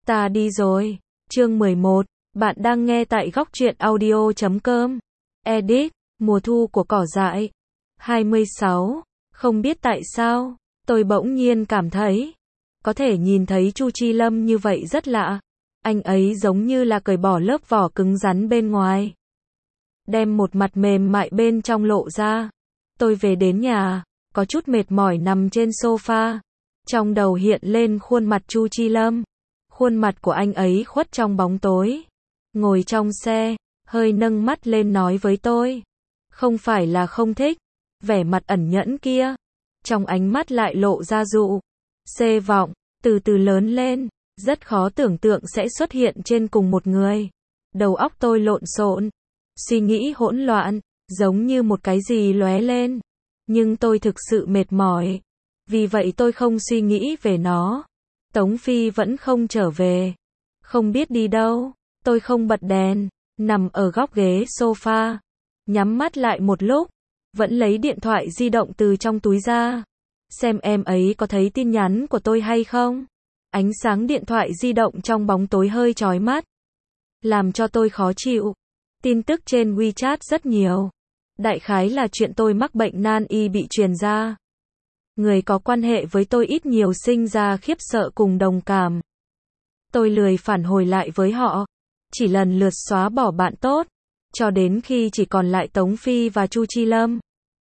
Ta đi rồi. Chương 11. Bạn đang nghe tại góc truyện audio.com. Edit. Mùa thu của cỏ dại. 26. Không biết tại sao, tôi bỗng nhiên cảm thấy, có thể nhìn thấy Chu Chi Lâm như vậy rất lạ. Anh ấy giống như là cởi bỏ lớp vỏ cứng rắn bên ngoài, đem một mặt mềm mại bên trong lộ ra. Tôi về đến nhà, có chút mệt mỏi nằm trên sofa. Trong đầu hiện lên khuôn mặt Chu Chi Lâm. Khuôn mặt của anh ấy khuất trong bóng tối. Ngồi trong xe, hơi nâng mắt lên nói với tôi. Không phải là không thích. Vẻ mặt ẩn nhẫn kia. Trong ánh mắt lại lộ ra dụ. Xê vọng, từ từ lớn lên. Rất khó tưởng tượng sẽ xuất hiện trên cùng một người. Đầu óc tôi lộn xộn. Suy nghĩ hỗn loạn. Giống như một cái gì lóe lên. Nhưng tôi thực sự mệt mỏi. Vì vậy tôi không suy nghĩ về nó. Tống Phi vẫn không trở về. Không biết đi đâu. Tôi không bật đèn. Nằm ở góc ghế sofa. Nhắm mắt lại một lúc. Vẫn lấy điện thoại di động từ trong túi ra. Xem em ấy có thấy tin nhắn của tôi hay không. Ánh sáng điện thoại di động trong bóng tối hơi chói mắt. Làm cho tôi khó chịu. Tin tức trên WeChat rất nhiều. Đại khái là chuyện tôi mắc bệnh nan y bị truyền ra. Người có quan hệ với tôi ít nhiều sinh ra khiếp sợ cùng đồng cảm. Tôi lười phản hồi lại với họ. Chỉ lần lượt xóa bỏ bạn tốt. Cho đến khi chỉ còn lại Tống Phi và Chu Chi Lâm.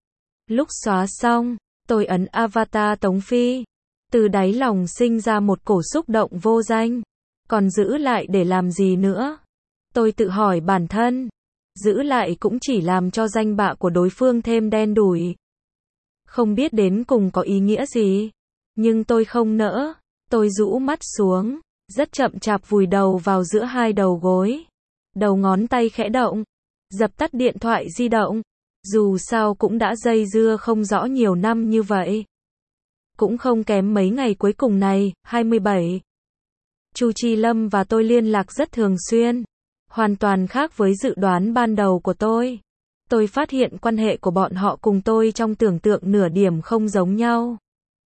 Lúc xóa xong, tôi ấn avatar Tống Phi. Từ đáy lòng sinh ra một cổ xúc động vô danh. Còn giữ lại để làm gì nữa? Tôi tự hỏi bản thân. Giữ lại cũng chỉ làm cho danh bạ của đối phương thêm đen đủi. Không biết đến cùng có ý nghĩa gì. Nhưng tôi không nỡ. Tôi rũ mắt xuống. Rất chậm chạp vùi đầu vào giữa hai đầu gối. Đầu ngón tay khẽ động. Dập tắt điện thoại di động. Dù sao cũng đã dây dưa không rõ nhiều năm như vậy. Cũng không kém mấy ngày cuối cùng này, 27. Chu Chi Lâm và tôi liên lạc rất thường xuyên. Hoàn toàn khác với dự đoán ban đầu của tôi. Tôi phát hiện quan hệ của bọn họ cùng tôi trong tưởng tượng nửa điểm không giống nhau.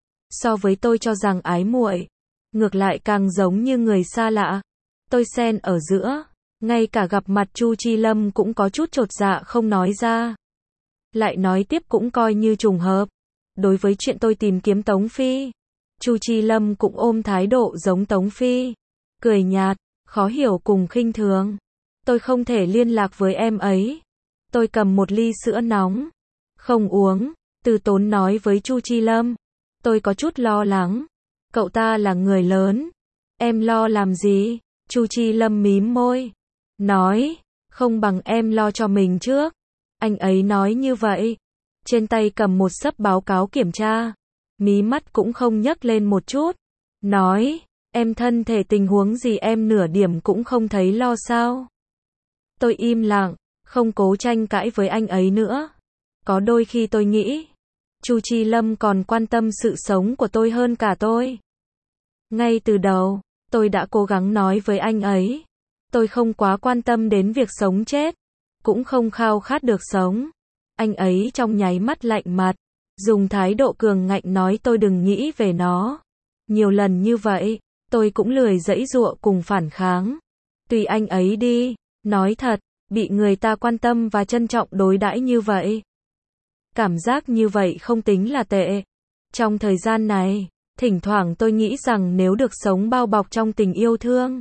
So với tôi cho rằng ái muội, ngược lại càng giống như người xa lạ. Tôi xen ở giữa, ngay cả gặp mặt Chu Chi Lâm cũng có chút chột dạ không nói ra. Lại nói tiếp cũng coi như trùng hợp. Đối với chuyện tôi tìm kiếm Tống Phi, Chu Chi Lâm cũng ôm thái độ giống Tống Phi. Cười nhạt, khó hiểu cùng khinh thường. Tôi không thể liên lạc với em ấy. Tôi cầm một ly sữa nóng. Không uống, từ tốn nói với Chu Chi Lâm. Tôi có chút lo lắng. Cậu ta là người lớn. Em lo làm gì? Chu Chi Lâm mím môi. Nói, không bằng em lo cho mình trước. Anh ấy nói như vậy. Trên tay cầm một xấp báo cáo kiểm tra. Mí mắt cũng không nhấc lên một chút. Nói, em thân thể tình huống gì em nửa điểm cũng không thấy lo sao. Tôi im lặng, không cố tranh cãi với anh ấy nữa. Có đôi khi tôi nghĩ, Chu Chi Lâm còn quan tâm sự sống của tôi hơn cả tôi. Ngay từ đầu, tôi đã cố gắng nói với anh ấy. Tôi không quá quan tâm đến việc sống chết. Cũng không khao khát được sống. Anh ấy trong nháy mắt lạnh mặt. Dùng thái độ cường ngạnh nói tôi đừng nghĩ về nó. Nhiều lần như vậy, tôi cũng lười giãy giụa cùng phản kháng. Tùy anh ấy đi. Nói thật, bị người ta quan tâm và trân trọng đối đãi như vậy. Cảm giác như vậy không tính là tệ. Trong thời gian này, thỉnh thoảng tôi nghĩ rằng nếu được sống bao bọc trong tình yêu thương,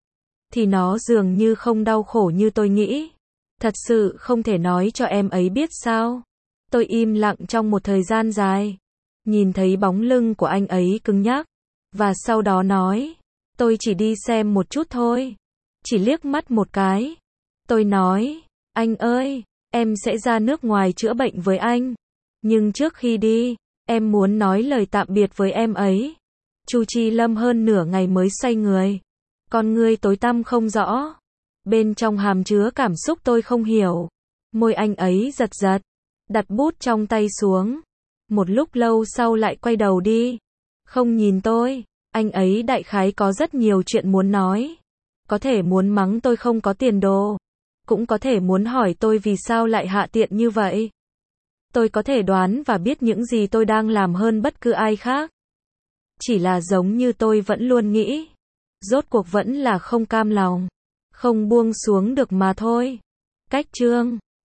thì nó dường như không đau khổ như tôi nghĩ. Thật sự không thể nói cho em ấy biết sao. Tôi im lặng trong một thời gian dài. Nhìn thấy bóng lưng của anh ấy cứng nhắc. Và sau đó nói, tôi chỉ đi xem một chút thôi. Chỉ liếc mắt một cái. Tôi nói, anh ơi, em sẽ ra nước ngoài chữa bệnh với anh. Nhưng trước khi đi, em muốn nói lời tạm biệt với em ấy. Chu Chi Lâm hơn nửa ngày mới xoay người. Con ngươi tối tăm không rõ. Bên trong hàm chứa cảm xúc tôi không hiểu. Môi anh ấy giật giật. Đặt bút trong tay xuống. Một lúc lâu sau lại quay đầu đi. Không nhìn tôi. Anh ấy đại khái có rất nhiều chuyện muốn nói. Có thể muốn mắng tôi không có tiền đồ. Cũng có thể muốn hỏi tôi vì sao lại hạ tiện như vậy. Tôi có thể đoán và biết những gì tôi đang làm hơn bất cứ ai khác. Chỉ là giống như tôi vẫn luôn nghĩ. Rốt cuộc vẫn là không cam lòng. Không buông xuống được mà thôi. Cách chương